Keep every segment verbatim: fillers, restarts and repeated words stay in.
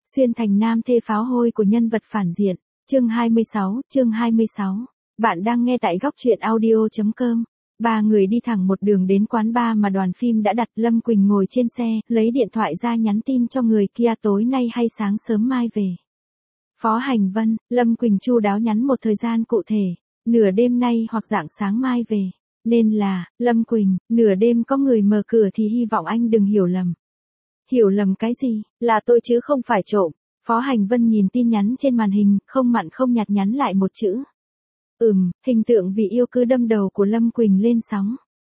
Xuyên thành nam thê pháo hôi của nhân vật phản diện. Chương hai mươi sáu, chương hai mươi sáu. Bạn đang nghe tại góc truyện audio.com. Ba người đi thẳng một đường đến quán bar mà đoàn phim đã đặt. Lâm Quỳnh ngồi trên xe, lấy điện thoại ra nhắn tin cho người kia tối nay hay sáng sớm mai về. Phó Hành Vân, Lâm Quỳnh chu đáo nhắn một thời gian cụ thể, nửa đêm nay hoặc rạng sáng mai về. Nên là, Lâm Quỳnh, nửa đêm có người mở cửa thì hy vọng anh đừng hiểu lầm. Hiểu lầm cái gì, là tôi chứ không phải trộm. Phó Hành Vân nhìn tin nhắn trên màn hình, không mặn không nhạt nhắn lại một chữ. Ừm, hình tượng vì yêu cứ đâm đầu của Lâm Quỳnh lên sóng.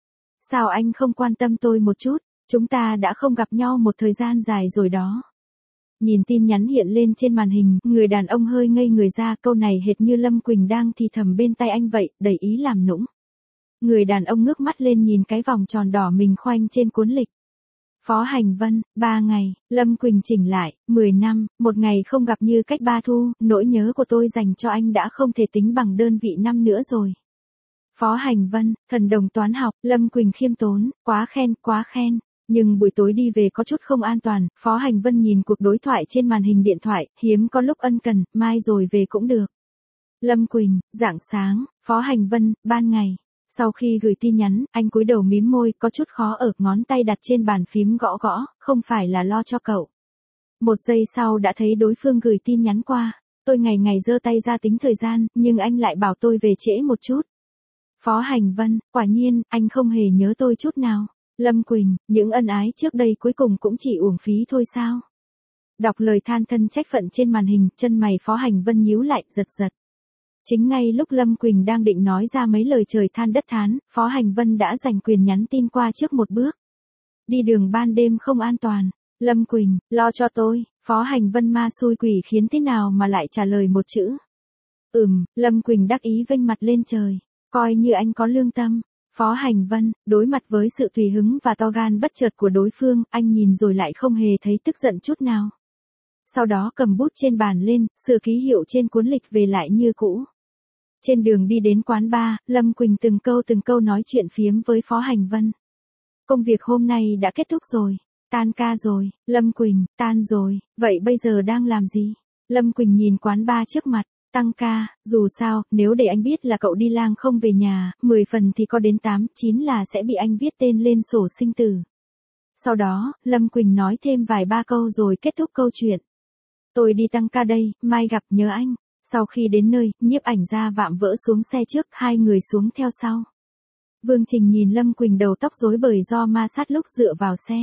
Sao anh không quan tâm tôi một chút, chúng ta đã không gặp nhau một thời gian dài rồi đó. Nhìn tin nhắn hiện lên trên màn hình, người đàn ông hơi ngây người ra, câu này hệt như Lâm Quỳnh đang thì thầm bên tai anh vậy, đầy ý làm nũng. Người đàn ông ngước mắt lên nhìn cái vòng tròn đỏ mình khoanh trên cuốn lịch. Phó Hành Vân, ba ngày, Lâm Quỳnh chỉnh lại, mười năm, một ngày không gặp như cách ba thu, nỗi nhớ của tôi dành cho anh đã không thể tính bằng đơn vị năm nữa rồi. Phó Hành Vân, thần đồng toán học, Lâm Quỳnh khiêm tốn, quá khen, quá khen. Nhưng buổi tối đi về có chút không an toàn, Phó Hành Vân nhìn cuộc đối thoại trên màn hình điện thoại, hiếm có lúc ân cần, mai rồi về cũng được. Lâm Quỳnh, rạng sáng, Phó Hành Vân, ban ngày. Sau khi gửi tin nhắn, anh cúi đầu mím môi, có chút khó ở, ngón tay đặt trên bàn phím gõ gõ, không phải là lo cho cậu. Một giây sau đã thấy đối phương gửi tin nhắn qua, tôi ngày ngày giơ tay ra tính thời gian, nhưng anh lại bảo tôi về trễ một chút. Phó Hành Vân, quả nhiên, anh không hề nhớ tôi chút nào. Lâm Quỳnh, những ân ái trước đây cuối cùng cũng chỉ uổng phí thôi sao? Đọc lời than thân trách phận trên màn hình, chân mày Phó Hành Vân nhíu lại, giật giật. Chính ngay lúc Lâm Quỳnh đang định nói ra mấy lời trời than đất thán, Phó Hành Vân đã giành quyền nhắn tin qua trước một bước. Đi đường ban đêm không an toàn. Lâm Quỳnh, lo cho tôi. Phó Hành Vân ma xui quỷ khiến thế nào mà lại trả lời một chữ. Ừm, Lâm Quỳnh đắc ý vênh mặt lên trời. Coi như anh có lương tâm. Phó Hành Vân, đối mặt với sự tùy hứng và to gan bất chợt của đối phương, anh nhìn rồi lại không hề thấy tức giận chút nào. Sau đó cầm bút trên bàn lên, sửa ký hiệu trên cuốn lịch về lại như cũ. Trên đường đi đến quán bar, Lâm Quỳnh từng câu từng câu nói chuyện phiếm với Phó Hành Vân. Công việc hôm nay đã kết thúc rồi, tan ca rồi. Lâm Quỳnh, tan rồi, vậy bây giờ đang làm gì? Lâm Quỳnh nhìn quán bar trước mặt, tăng ca, dù sao, nếu để anh biết là cậu đi lang không về nhà, mười phần thì có đến tám, chín là sẽ bị anh viết tên lên sổ sinh tử. Sau đó, Lâm Quỳnh nói thêm vài ba câu rồi kết thúc câu chuyện. Tôi đi tăng ca đây, mai gặp, nhớ anh. Sau khi đến nơi, nhiếp ảnh gia vạm vỡ xuống xe trước, hai người xuống theo sau. Vương Trình nhìn Lâm Quỳnh đầu tóc rối bời do ma sát lúc dựa vào xe.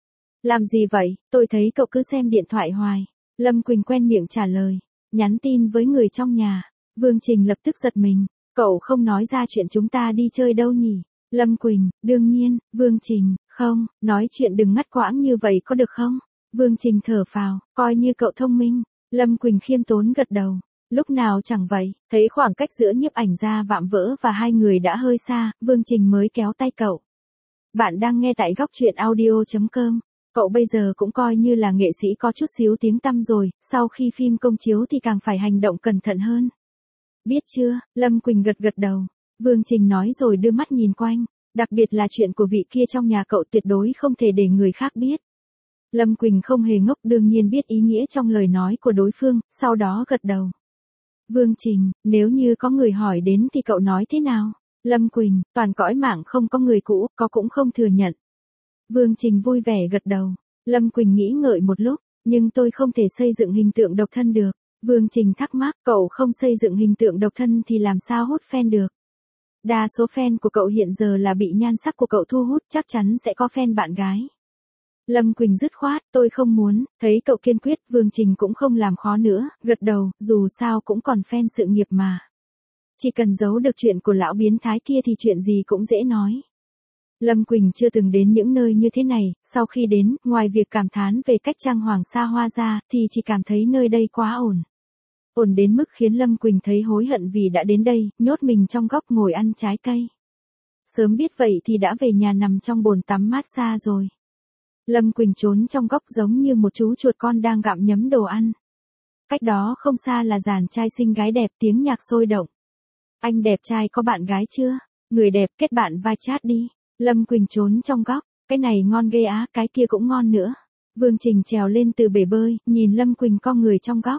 Làm gì vậy, tôi thấy cậu cứ xem điện thoại hoài. Lâm Quỳnh quen miệng trả lời. Nhắn tin với người trong nhà. Vương Trình lập tức giật mình. Cậu không nói ra chuyện chúng ta đi chơi đâu nhỉ? Lâm Quỳnh, đương nhiên. Vương Trình, không, nói chuyện đừng ngắt quãng như vậy có được không? Vương Trình thở phào, coi như cậu thông minh. Lâm Quỳnh khiêm tốn gật đầu. Lúc nào chẳng vậy, thấy khoảng cách giữa nhiếp ảnh gia vạm vỡ và hai người đã hơi xa, Vương Trình mới kéo tay cậu. Bạn đang nghe tại góc truyện audio.com. Cậu bây giờ cũng coi như là nghệ sĩ có chút xíu tiếng tăm rồi, sau khi phim công chiếu thì càng phải hành động cẩn thận hơn. Biết chưa, Lâm Quỳnh gật gật đầu. Vương Trình nói rồi đưa mắt nhìn quanh, đặc biệt là chuyện của vị kia trong nhà cậu tuyệt đối không thể để người khác biết. Lâm Quỳnh không hề ngốc, đương nhiên biết ý nghĩa trong lời nói của đối phương, sau đó gật đầu. Vương Trình, nếu như có người hỏi đến thì cậu nói thế nào? Lâm Quỳnh, toàn cõi mạng không có người cũ, có cũng không thừa nhận. Vương Trình vui vẻ gật đầu. Lâm Quỳnh nghĩ ngợi một lúc, nhưng tôi không thể xây dựng hình tượng độc thân được. Vương Trình thắc mắc, cậu không xây dựng hình tượng độc thân thì làm sao hút fan được? Đa số fan của cậu hiện giờ là bị nhan sắc của cậu thu hút, chắc chắn sẽ có fan bạn gái. Lâm Quỳnh dứt khoát, tôi không muốn. Thấy cậu kiên quyết, Vương Trình cũng không làm khó nữa, gật đầu, dù sao cũng còn fan sự nghiệp mà. Chỉ cần giấu được chuyện của lão biến thái kia thì chuyện gì cũng dễ nói. Lâm Quỳnh chưa từng đến những nơi như thế này, sau khi đến, ngoài việc cảm thán về cách trang hoàng xa hoa ra, thì chỉ cảm thấy nơi đây quá ổn. Ổn đến mức khiến Lâm Quỳnh thấy hối hận vì đã đến đây, nhốt mình trong góc ngồi ăn trái cây. Sớm biết vậy thì đã về nhà nằm trong bồn tắm mát xa rồi. Lâm Quỳnh trốn trong góc giống như một chú chuột con đang gặm nhấm đồ ăn. Cách đó không xa là dàn trai xinh gái đẹp, tiếng nhạc sôi động. Anh đẹp trai có bạn gái chưa? Người đẹp kết bạn vai chat đi. Lâm Quỳnh trốn trong góc, cái này ngon ghê á, cái kia cũng ngon nữa. Vương Trình trèo lên từ bể bơi, nhìn Lâm Quỳnh co người trong góc.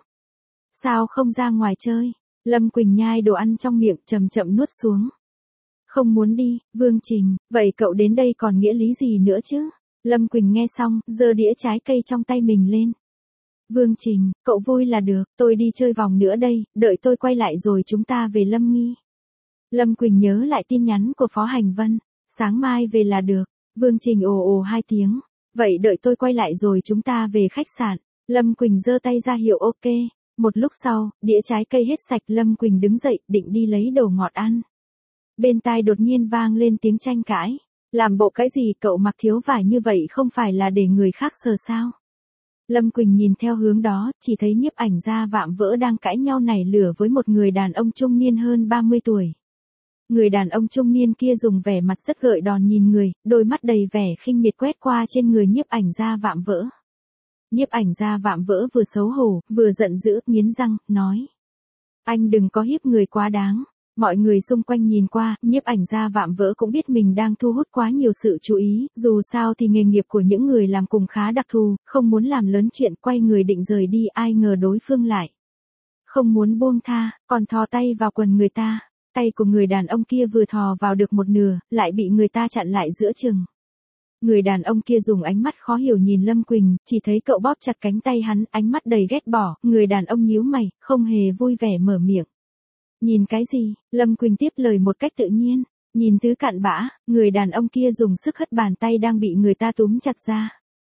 Sao không ra ngoài chơi? Lâm Quỳnh nhai đồ ăn trong miệng chậm chậm nuốt xuống. Không muốn đi, Vương Trình, vậy cậu đến đây còn nghĩa lý gì nữa chứ? Lâm Quỳnh nghe xong, giơ đĩa trái cây trong tay mình lên. Vương Trình, cậu vui là được, tôi đi chơi vòng nữa đây, đợi tôi quay lại rồi chúng ta về Lâm Nghi. Lâm Quỳnh nhớ lại tin nhắn của Phó Hành Vân, sáng mai về là được. Vương Trình ồ ồ hai tiếng, vậy đợi tôi quay lại rồi chúng ta về khách sạn. Lâm Quỳnh giơ tay ra hiệu ok. Một lúc sau, đĩa trái cây hết sạch, Lâm Quỳnh đứng dậy định đi lấy đồ ngọt ăn. Bên tai đột nhiên vang lên tiếng tranh cãi. Làm bộ cái gì cậu mặc thiếu vải như vậy không phải là để người khác sờ sao? Lâm Quỳnh nhìn theo hướng đó, chỉ thấy nhiếp ảnh gia Vạm Vỡ đang cãi nhau nảy lửa với một người đàn ông trung niên hơn ba mươi tuổi. Người đàn ông trung niên kia dùng vẻ mặt rất gợi đòn nhìn người, đôi mắt đầy vẻ khinh miệt quét qua trên người nhiếp ảnh gia Vạm Vỡ. Nhiếp ảnh gia Vạm Vỡ vừa xấu hổ, vừa giận dữ, nghiến răng, nói. Anh đừng có hiếp người quá đáng. Mọi người xung quanh nhìn qua, nhiếp ảnh gia Vạm Vỡ cũng biết mình đang thu hút quá nhiều sự chú ý, dù sao thì nghề nghiệp của những người làm cùng khá đặc thù, không muốn làm lớn chuyện, quay người định rời đi, ai ngờ đối phương lại. Không muốn buông tha, còn thò tay vào quần người ta. Tay của người đàn ông kia vừa thò vào được một nửa, lại bị người ta chặn lại giữa chừng. Người đàn ông kia dùng ánh mắt khó hiểu nhìn Lâm Quỳnh, chỉ thấy cậu bóp chặt cánh tay hắn, ánh mắt đầy ghét bỏ, người đàn ông nhíu mày, không hề vui vẻ mở miệng. Nhìn cái gì? Lâm Quỳnh tiếp lời một cách tự nhiên, nhìn thứ cặn bã, người đàn ông kia dùng sức hất bàn tay đang bị người ta túm chặt ra.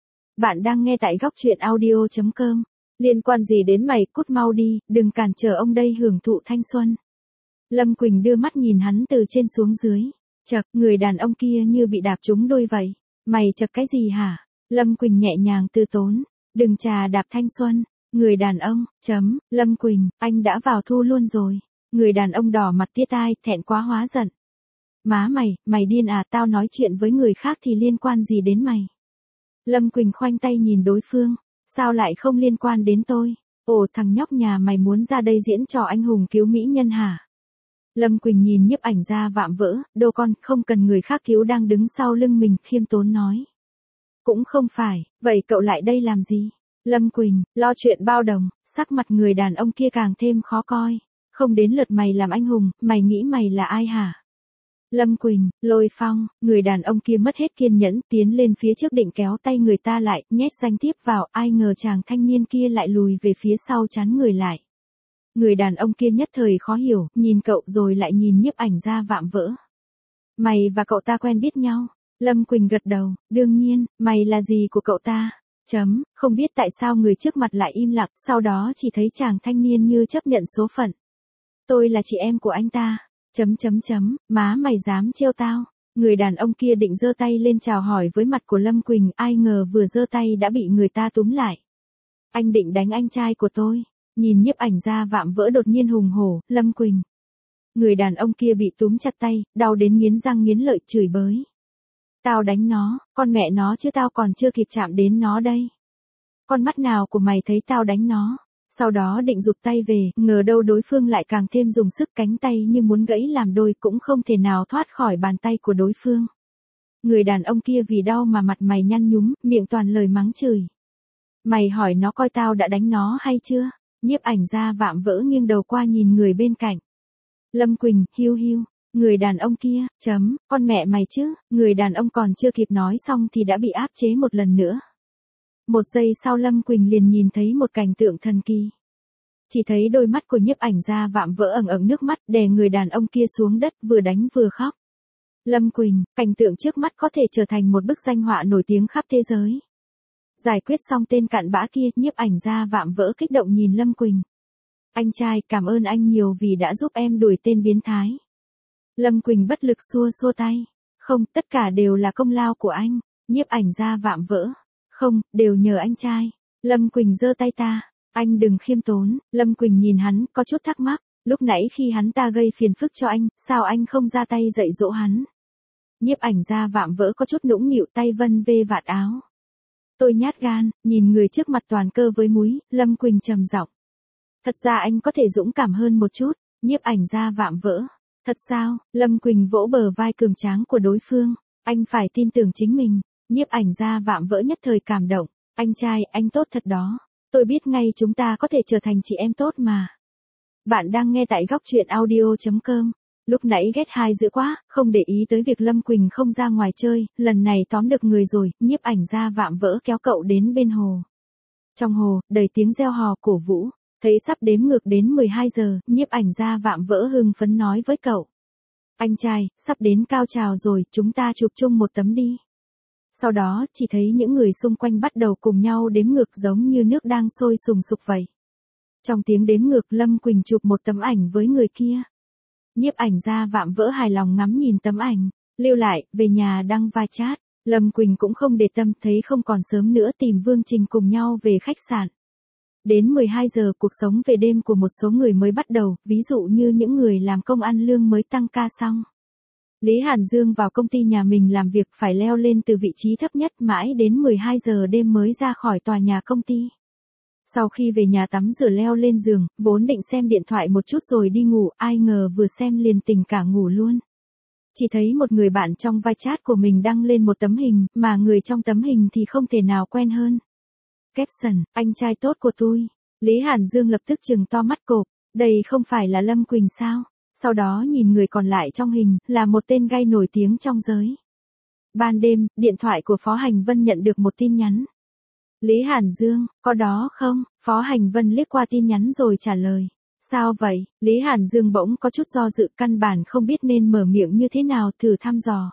Bạn đang nghe tại góc truyện audio chấm com. Liên quan gì đến mày, cút mau đi, đừng cản trở ông đây hưởng thụ thanh xuân. Lâm Quỳnh đưa mắt nhìn hắn từ trên xuống dưới. Chậc, người đàn ông kia như bị đạp trúng đôi vậy. Mày chậc cái gì hả? Lâm Quỳnh nhẹ nhàng từ tốn. Đừng trà đạp thanh xuân. Người đàn ông, chấm, Lâm Quỳnh, anh đã vào thu luôn rồi. Người đàn ông đỏ mặt tía tai, thẹn quá hóa giận. Má mày, mày điên à, tao nói chuyện với người khác thì liên quan gì đến mày? Lâm Quỳnh khoanh tay nhìn đối phương. Sao lại không liên quan đến tôi? Ồ, thằng nhóc nhà mày muốn ra đây diễn trò anh hùng cứu mỹ nhân hả? Lâm Quỳnh nhìn nhiếp ảnh gia Vạm Vỡ, đồ con, không cần người khác cứu, đang đứng sau lưng mình, khiêm tốn nói. Cũng không phải, vậy cậu lại đây làm gì? Lâm Quỳnh, lo chuyện bao đồng, sắc mặt người đàn ông kia càng thêm khó coi. Không đến lượt mày làm anh hùng, mày nghĩ mày là ai hả? Lâm Quỳnh, Lôi Phong, người đàn ông kia mất hết kiên nhẫn, tiến lên phía trước định kéo tay người ta lại, nhét danh thiếp vào, ai ngờ chàng thanh niên kia lại lùi về phía sau chắn người lại. Người đàn ông kia nhất thời khó hiểu, nhìn cậu rồi lại nhìn nhiếp ảnh gia Vạm Vỡ. Mày và cậu ta quen biết nhau? Lâm Quỳnh gật đầu, đương nhiên, mày là gì của cậu ta? Chấm, không biết tại sao người trước mặt lại im lặng, sau đó chỉ thấy chàng thanh niên như chấp nhận số phận. Tôi là chị em của anh ta. Chấm chấm chấm, má mày dám trêu tao. Người đàn ông kia định giơ tay lên chào hỏi với mặt của Lâm Quỳnh, ai ngờ vừa giơ tay đã bị người ta túm lại. Anh định đánh anh trai của tôi. Nhìn nhiếp ảnh gia Vạm Vỡ đột nhiên hùng hổ, Lâm Quỳnh. Người đàn ông kia bị túm chặt tay, đau đến nghiến răng nghiến lợi, chửi bới. Tao đánh nó, con mẹ nó chứ tao còn chưa kịp chạm đến nó đây. Con mắt nào của mày thấy tao đánh nó? Sau đó định rụt tay về, ngờ đâu đối phương lại càng thêm dùng sức, cánh tay như muốn gãy làm đôi, cũng không thể nào thoát khỏi bàn tay của đối phương. Người đàn ông kia vì đau mà mặt mày nhăn nhúm, miệng toàn lời mắng chửi. Mày hỏi nó coi tao đã đánh nó hay chưa? Nhiếp ảnh gia Vạm Vỡ nghiêng đầu qua nhìn người bên cạnh. Lâm Quỳnh, hiu hiu, người đàn ông kia, chấm, con mẹ mày chứ, người đàn ông còn chưa kịp nói xong thì đã bị áp chế một lần nữa. Một giây sau Lâm Quỳnh liền nhìn thấy một cảnh tượng thần kỳ. Chỉ thấy đôi mắt của nhiếp ảnh gia Vạm Vỡ ẩn ẩn nước mắt, đè người đàn ông kia xuống đất, vừa đánh vừa khóc. Lâm Quỳnh, cảnh tượng trước mắt có thể trở thành một bức danh họa nổi tiếng khắp thế giới. Giải quyết xong tên cặn bã kia, nhiếp ảnh gia Vạm Vỡ kích động nhìn Lâm Quỳnh. Anh trai, cảm ơn anh nhiều vì đã giúp em đuổi tên biến thái. Lâm Quỳnh bất lực xua xua tay. Không, tất cả đều là công lao của anh. Nhiếp ảnh gia Vạm Vỡ. Không, đều nhờ anh trai. Lâm Quỳnh giơ tay ta. Anh đừng khiêm tốn. Lâm Quỳnh nhìn hắn, có chút thắc mắc. Lúc nãy khi hắn ta gây phiền phức cho anh, sao anh không ra tay dạy dỗ hắn? Nhiếp ảnh gia Vạm Vỡ có chút nũng nịu, tay vân vê vạt áo. Tôi nhát gan, nhìn người trước mặt toàn cơ với múi, Lâm Quỳnh trầm giọng. Thật ra anh có thể dũng cảm hơn một chút. Nhiếp ảnh gia Vạm Vỡ. Thật sao? Lâm Quỳnh vỗ bờ vai cường tráng của đối phương. Anh phải tin tưởng chính mình. Nhiếp ảnh gia Vạm Vỡ nhất thời cảm động. Anh trai, anh tốt thật đó. Tôi biết ngay chúng ta có thể trở thành chị em tốt mà. Bạn đang nghe tại góc truyện audio.com. Lúc nãy ghét hai dữ quá, không để ý tới việc Lâm Quỳnh không ra ngoài chơi, lần này tóm được người rồi, nhiếp ảnh ra vạm vỡ kéo cậu đến bên hồ. Trong hồ, đầy tiếng reo hò cổ vũ, thấy sắp đếm ngược đến mười hai giờ, nhiếp ảnh ra vạm vỡ hưng phấn nói với cậu. Anh trai, sắp đến cao trào rồi, chúng ta chụp chung một tấm đi. Sau đó, chỉ thấy những người xung quanh bắt đầu cùng nhau đếm ngược giống như nước đang sôi sùng sục vậy. Trong tiếng đếm ngược, Lâm Quỳnh chụp một tấm ảnh với người kia. Nhiếp ảnh ra vạm vỡ hài lòng ngắm nhìn tấm ảnh, lưu lại, về nhà đăng vai chat. Lâm Quỳnh cũng không để tâm, thấy không còn sớm nữa tìm Vương Trình cùng nhau về khách sạn. Đến mười hai giờ cuộc sống về đêm của một số người mới bắt đầu, ví dụ như những người làm công ăn lương mới tăng ca xong. Lý Hàn Dương vào công ty nhà mình làm việc phải leo lên từ vị trí thấp nhất mãi đến mười hai giờ đêm mới ra khỏi tòa nhà công ty. Sau khi về nhà tắm rửa leo lên giường, vốn định xem điện thoại một chút rồi đi ngủ, ai ngờ vừa xem liền tỉnh cả ngủ luôn. Chỉ thấy một người bạn trong vai chat của mình đăng lên một tấm hình, mà người trong tấm hình thì không thể nào quen hơn. Caption, anh trai tốt của tôi. Lý Hàn Dương lập tức trừng to mắt cộp, đây không phải là Lâm Quỳnh sao? Sau đó nhìn người còn lại trong hình, là một tên gay nổi tiếng trong giới. Ban đêm, điện thoại của Phó Hành Vân nhận được một tin nhắn. Lý Hàn Dương, có đó không? Phó Hành Vân liếc qua tin nhắn rồi trả lời. Sao vậy? Lý Hàn Dương bỗng có chút do dự, căn bản không biết nên mở miệng như thế nào, thử thăm dò.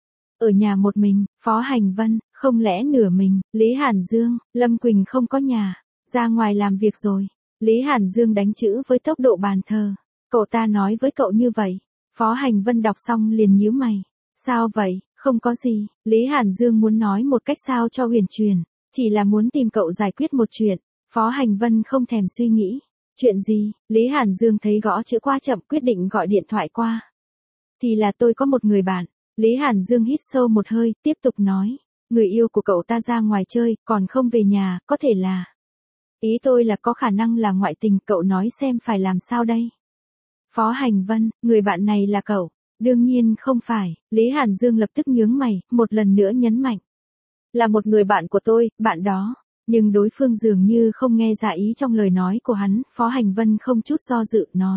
Ở nhà một mình, Phó Hành Vân, không lẽ nửa mình? Lý Hàn Dương, Lâm Quỳnh không có nhà, ra ngoài làm việc rồi. Lý Hàn Dương đánh chữ với tốc độ bàn thờ. Cậu ta nói với cậu như vậy. Phó Hành Vân đọc xong liền nhíu mày. Sao vậy? Không có gì. Lý Hàn Dương muốn nói một cách sao cho huyền truyền, chỉ là muốn tìm cậu giải quyết một chuyện. Phó Hành Vân không thèm suy nghĩ. Chuyện gì? Lý Hàn Dương thấy gõ chữ quá chậm, quyết định gọi điện thoại qua. Thì là tôi có một người bạn. Lý Hàn Dương hít sâu một hơi, tiếp tục nói. Người yêu của cậu ta ra ngoài chơi, còn không về nhà, có thể là... Ý tôi là có khả năng là ngoại tình, cậu nói xem phải làm sao đây? Phó Hành Vân, người bạn này là cậu? Đương nhiên không phải. Lý Hàn Dương lập tức nhướng mày, một lần nữa nhấn mạnh. Là một người bạn của tôi, bạn đó. Nhưng đối phương dường như không nghe ra ý trong lời nói của hắn, Phó Hành Vân không chút do dự, nói.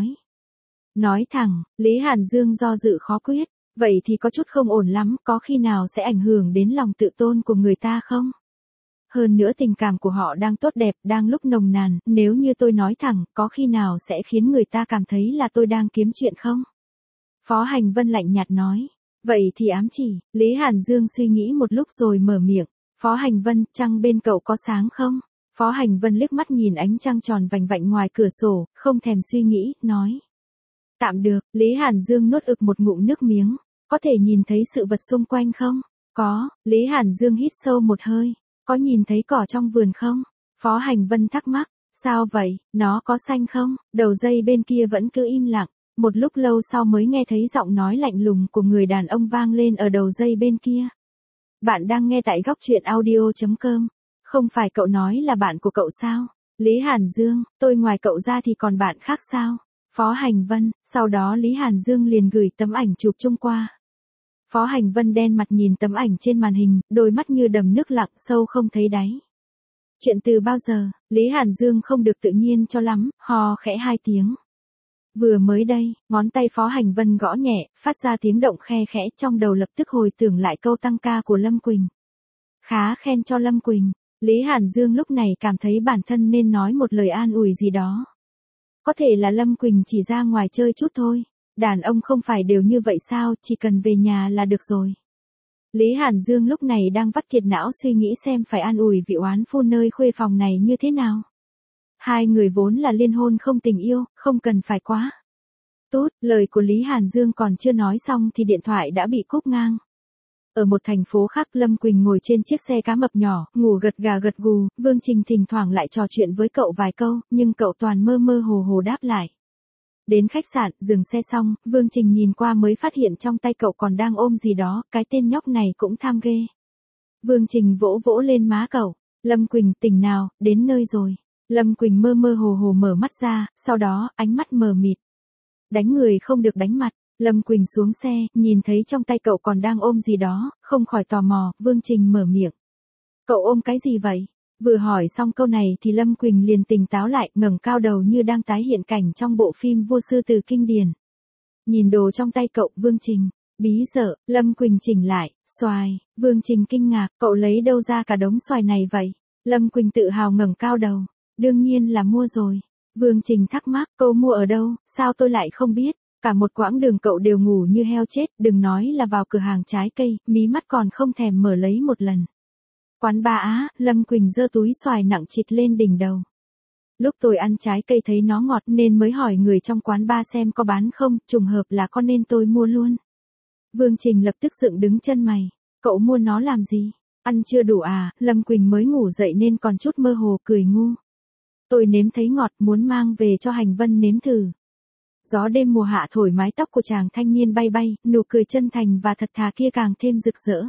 Nói thẳng, Lý Hàn Dương do dự khó quyết, vậy thì có chút không ổn lắm, có khi nào sẽ ảnh hưởng đến lòng tự tôn của người ta không? Hơn nữa tình cảm của họ đang tốt đẹp, đang lúc nồng nàn, nếu như tôi nói thẳng, có khi nào sẽ khiến người ta cảm thấy là tôi đang kiếm chuyện không? Phó Hành Vân lạnh nhạt nói. Vậy thì ám chỉ, Lý Hàn Dương suy nghĩ một lúc rồi mở miệng. Phó Hành Vân, trăng bên cậu có sáng không? Phó Hành Vân liếc mắt nhìn ánh trăng tròn vành vạnh ngoài cửa sổ, không thèm suy nghĩ, nói. Tạm được. Lý Hàn Dương nuốt ực một ngụm nước miếng. Có thể nhìn thấy sự vật xung quanh không? Có. Lý Hàn Dương hít sâu một hơi. Có nhìn thấy cỏ trong vườn không? Phó Hành Vân thắc mắc. Sao vậy? Nó có xanh không? Đầu dây bên kia vẫn cứ im lặng. Một lúc lâu sau mới nghe thấy giọng nói lạnh lùng của người đàn ông vang lên ở đầu dây bên kia. Bạn đang nghe tại góc truyện audio.com. Không phải cậu nói là bạn của cậu sao? Lý Hàn Dương, tôi ngoài cậu ra thì còn bạn khác sao? Phó Hành Vân, sau đó Lý Hàn Dương liền gửi tấm ảnh chụp chung qua. Phó Hành Vân đen mặt nhìn tấm ảnh trên màn hình, đôi mắt như đầm nước lặng sâu không thấy đáy. Chuyện từ bao giờ? Lý Hàn Dương không được tự nhiên cho lắm, hò khẽ hai tiếng. Vừa mới đây, ngón tay Phó Hành Vân gõ nhẹ, phát ra tiếng động khe khẽ, trong đầu lập tức hồi tưởng lại câu tăng ca của Lâm Quỳnh. Khá khen cho Lâm Quỳnh. Lý Hàn Dương lúc này cảm thấy bản thân nên nói một lời an ủi gì đó. Có thể là Lâm Quỳnh chỉ ra ngoài chơi chút thôi. Đàn ông không phải đều như vậy sao, chỉ cần về nhà là được rồi. Lý Hàn Dương lúc này đang vắt kiệt não suy nghĩ xem phải an ủi vị oán phu nơi khuê phòng này như thế nào. Hai người vốn là liên hôn không tình yêu, không cần phải quá. Tốt, lời của Lý Hàn Dương còn chưa nói xong thì điện thoại đã bị cúp ngang. Ở một thành phố khác, Lâm Quỳnh ngồi trên chiếc xe cá mập nhỏ, ngủ gật gà gật gù, Vương Trình thỉnh thoảng lại trò chuyện với cậu vài câu, nhưng cậu toàn mơ mơ hồ hồ đáp lại. Đến khách sạn, dừng xe xong, Vương Trình nhìn qua mới phát hiện trong tay cậu còn đang ôm gì đó, cái tên nhóc này cũng tham ghê. Vương Trình vỗ vỗ lên má cậu, Lâm Quỳnh tỉnh nào, đến nơi rồi. Lâm Quỳnh mơ mơ hồ hồ mở mắt ra, sau đó, ánh mắt mờ mịt. Đánh người không được đánh mặt. Lâm Quỳnh xuống xe, nhìn thấy trong tay cậu còn đang ôm gì đó, không khỏi tò mò, Vương Trình mở miệng. Cậu ôm cái gì vậy? Vừa hỏi xong câu này thì Lâm Quỳnh liền tỉnh táo lại, ngẩng cao đầu như đang tái hiện cảnh trong bộ phim Vua Sư Tử kinh điển. Nhìn đồ trong tay cậu, Vương Trình. Bí dợ, Lâm Quỳnh chỉnh lại, xoài, Vương Trình kinh ngạc, cậu lấy đâu ra cả đống xoài này vậy? Lâm Quỳnh tự hào ngẩng cao đầu, đương nhiên là mua rồi. Vương Trình thắc mắc, cô mua ở đâu, sao tôi lại không biết? Cả một quãng đường cậu đều ngủ như heo chết, đừng nói là vào cửa hàng trái cây, mí mắt còn không thèm mở lấy một lần. Quán ba á, Lâm Quỳnh giơ túi xoài nặng trịch lên đỉnh đầu. Lúc tôi ăn trái cây thấy nó ngọt nên mới hỏi người trong quán ba xem có bán không, trùng hợp là có nên tôi mua luôn. Vương Trình lập tức dựng đứng chân mày, cậu mua nó làm gì? Ăn chưa đủ à? Lâm Quỳnh mới ngủ dậy nên còn chút mơ hồ cười ngu. Tôi nếm thấy ngọt muốn mang về cho Hành Vân nếm thử. Gió đêm mùa hạ thổi mái tóc của chàng thanh niên bay bay, nụ cười chân thành và thật thà kia càng thêm rực rỡ.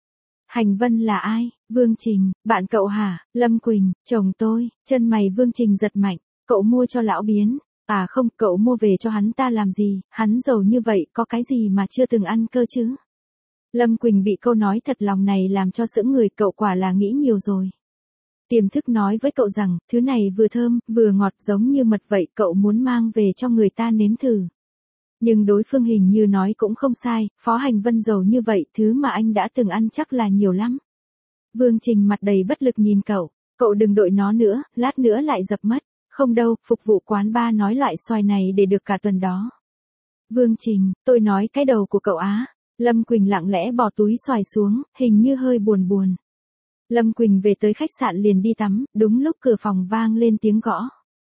Hành Vân là ai? Vương Trình, bạn cậu hả? Lâm Quỳnh, chồng tôi. Chân mày Vương Trình giật mạnh, cậu mua cho lão biến. À không, cậu mua về cho hắn ta làm gì, hắn giàu như vậy có cái gì mà chưa từng ăn cơ chứ? Lâm Quỳnh bị câu nói thật lòng này làm cho sững người, cậu quả là nghĩ nhiều rồi. Tiềm thức nói với cậu rằng, thứ này vừa thơm, vừa ngọt giống như mật vậy, cậu muốn mang về cho người ta nếm thử. Nhưng đối phương hình như nói cũng không sai, Phó Hành Vân giàu như vậy, thứ mà anh đã từng ăn chắc là nhiều lắm. Vương Trình mặt đầy bất lực nhìn cậu, cậu đừng đội nó nữa, lát nữa lại dập mất. Không đâu, phục vụ quán ba nói loại xoài này để được cả tuần đó. Vương Trình, tôi nói cái đầu của cậu á. Lâm Quỳnh lặng lẽ bỏ túi xoài xuống, hình như hơi buồn buồn. Lâm Quỳnh về tới khách sạn liền đi tắm, đúng lúc cửa phòng vang lên tiếng gõ.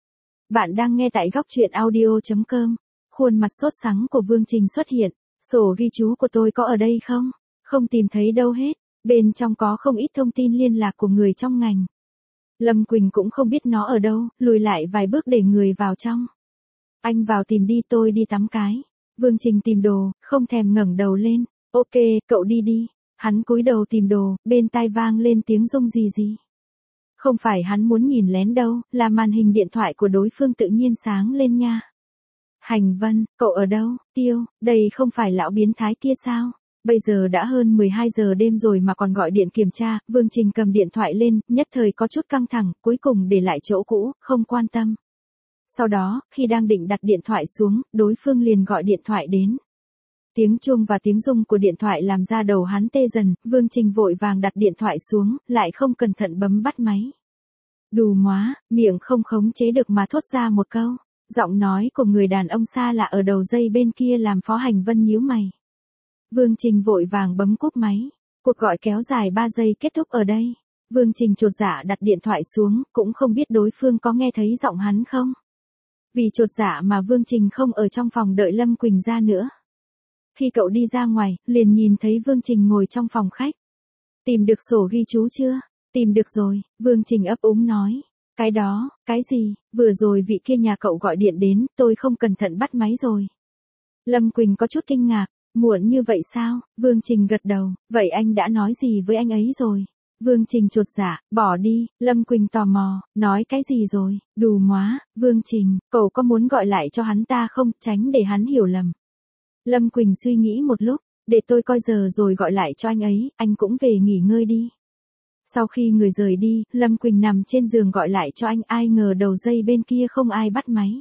Bạn đang nghe tại góc truyện audio chấm com. Khuôn mặt sốt sắng của Vương Trình xuất hiện. Sổ ghi chú của tôi có ở đây không? Không tìm thấy đâu hết. Bên trong có không ít thông tin liên lạc của người trong ngành. Lâm Quỳnh cũng không biết nó ở đâu, lùi lại vài bước để người vào trong. Anh vào tìm đi, tôi đi tắm cái. Vương Trình tìm đồ, không thèm ngẩng đầu lên. Ok, cậu đi đi. Hắn cúi đầu tìm đồ, bên tai vang lên tiếng rung gì gì. Không phải hắn muốn nhìn lén đâu, là màn hình điện thoại của đối phương tự nhiên sáng lên nha. Hành Vân, cậu ở đâu? Tiêu, đây không phải lão biến thái kia sao? Bây giờ đã hơn mười hai giờ đêm rồi mà còn gọi điện kiểm tra, Vương Trình cầm điện thoại lên, nhất thời có chút căng thẳng, cuối cùng để lại chỗ cũ, không quan tâm. Sau đó, khi đang định đặt điện thoại xuống, đối phương liền gọi điện thoại đến. Tiếng chuông và tiếng rung của điện thoại làm ra đầu hắn tê dần, Vương Trình vội vàng đặt điện thoại xuống, lại không cẩn thận bấm bắt máy. Đù móa, miệng không khống chế được mà thốt ra một câu. Giọng nói của người đàn ông xa lạ ở đầu dây bên kia làm Phó Hành Vân nhíu mày. Vương Trình vội vàng bấm cúp máy. Cuộc gọi kéo dài ba giây kết thúc ở đây. Vương Trình chột dạ đặt điện thoại xuống, cũng không biết đối phương có nghe thấy giọng hắn không. Vì chột dạ mà Vương Trình không ở trong phòng đợi Lâm Quỳnh ra nữa. Khi cậu đi ra ngoài, liền nhìn thấy Vương Trình ngồi trong phòng khách. Tìm được sổ ghi chú chưa? Tìm được rồi, Vương Trình ấp úng nói. Cái đó, cái gì, vừa rồi vị kia nhà cậu gọi điện đến, tôi không cẩn thận bắt máy rồi. Lâm Quỳnh có chút kinh ngạc, muộn như vậy sao? Vương Trình gật đầu, vậy anh đã nói gì với anh ấy rồi? Vương Trình chột dạ, bỏ đi, Lâm Quỳnh tò mò, nói cái gì rồi? Đù móa, Vương Trình, cậu có muốn gọi lại cho hắn ta không, tránh để hắn hiểu lầm. Lâm Quỳnh suy nghĩ một lúc, để tôi coi giờ rồi gọi lại cho anh ấy, anh cũng về nghỉ ngơi đi. Sau khi người rời đi, Lâm Quỳnh nằm trên giường gọi lại cho anh, ai ngờ đầu dây bên kia không ai bắt máy.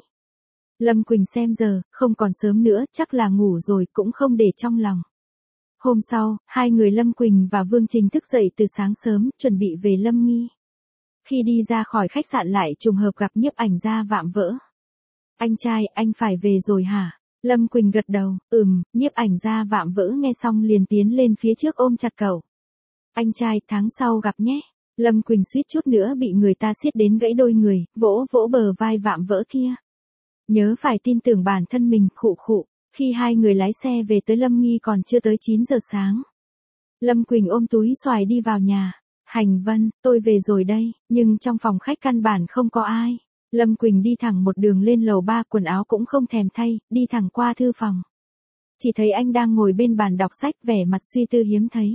Lâm Quỳnh xem giờ, không còn sớm nữa, chắc là ngủ rồi, cũng không để trong lòng. Hôm sau, hai người Lâm Quỳnh và Vương Trình thức dậy từ sáng sớm, chuẩn bị về Lâm Nghi. Khi đi ra khỏi khách sạn lại trùng hợp gặp nhiếp ảnh gia Vạm Vỡ. Anh trai, anh phải về rồi hả? Lâm Quỳnh gật đầu, ừm, nhiếp ảnh gia Vạm Vỡ nghe xong liền tiến lên phía trước ôm chặt cậu. Anh trai, tháng sau gặp nhé. Lâm Quỳnh suýt chút nữa bị người ta siết đến gãy đôi người, vỗ vỗ bờ vai Vạm Vỡ kia. Nhớ phải tin tưởng bản thân mình, khụ khụ. Khi hai người lái xe về tới Lâm Nghi còn chưa tới chín giờ sáng. Lâm Quỳnh ôm túi xoài đi vào nhà. Hành Vân, tôi về rồi đây, nhưng trong phòng khách căn bản không có ai. Lâm Quỳnh đi thẳng một đường lên lầu ba, quần áo cũng không thèm thay, đi thẳng qua thư phòng. Chỉ thấy anh đang ngồi bên bàn đọc sách, vẻ mặt suy tư hiếm thấy.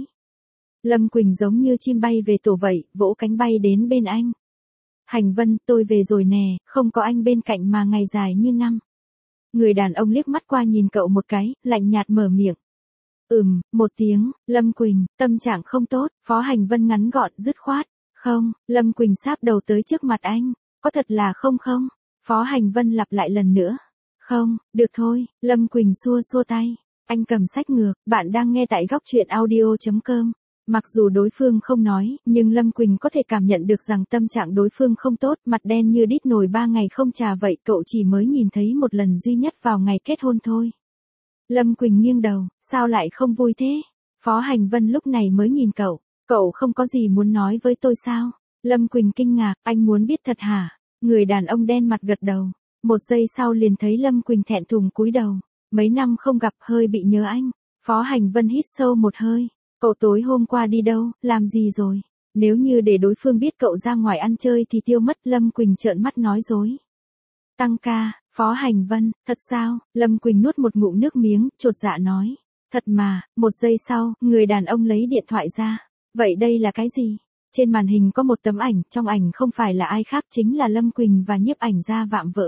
Lâm Quỳnh giống như chim bay về tổ vậy, vỗ cánh bay đến bên anh. Hành Vân, tôi về rồi nè, không có anh bên cạnh mà ngày dài như năm. Người đàn ông liếc mắt qua nhìn cậu một cái, lạnh nhạt mở miệng. Ừm, một tiếng, Lâm Quỳnh, tâm trạng không tốt, Phó Hành Vân ngắn gọn, dứt khoát. Không, Lâm Quỳnh sáp đầu tới trước mặt anh. Có thật là không không? Phó Hành Vân lặp lại lần nữa. Không, được thôi, Lâm Quỳnh xua xua tay. Anh cầm sách ngược, bạn đang nghe tại góc truyện audio.com. Mặc dù đối phương không nói, nhưng Lâm Quỳnh có thể cảm nhận được rằng tâm trạng đối phương không tốt, mặt đen như đít nồi ba ngày không trà vậy, cậu chỉ mới nhìn thấy một lần duy nhất vào ngày kết hôn thôi. Lâm Quỳnh nghiêng đầu, sao lại không vui thế? Phó Hành Vân lúc này mới nhìn cậu, cậu không có gì muốn nói với tôi sao? Lâm Quỳnh kinh ngạc, anh muốn biết thật hả? Người đàn ông đen mặt gật đầu, một giây sau liền thấy Lâm Quỳnh thẹn thùng cúi đầu, mấy năm không gặp hơi bị nhớ anh. Phó Hành Vân hít sâu một hơi, cậu tối hôm qua đi đâu, làm gì rồi? Nếu như để đối phương biết cậu ra ngoài ăn chơi thì tiêu mất. Lâm Quỳnh trợn mắt nói dối. Tăng ca, Phó Hành Vân, thật sao? Lâm Quỳnh nuốt một ngụm nước miếng, chột dạ nói. Thật mà. Một giây sau, người đàn ông lấy điện thoại ra. Vậy đây là cái gì? Trên màn hình có một tấm ảnh, trong ảnh không phải là ai khác chính là Lâm Quỳnh và nhiếp ảnh gia Vạm Vỡ.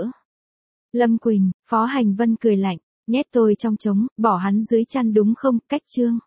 Lâm Quỳnh, Phó Hành Vân cười lạnh, nhét tôi trong trống, bỏ hắn dưới chăn đúng không? Cách chương.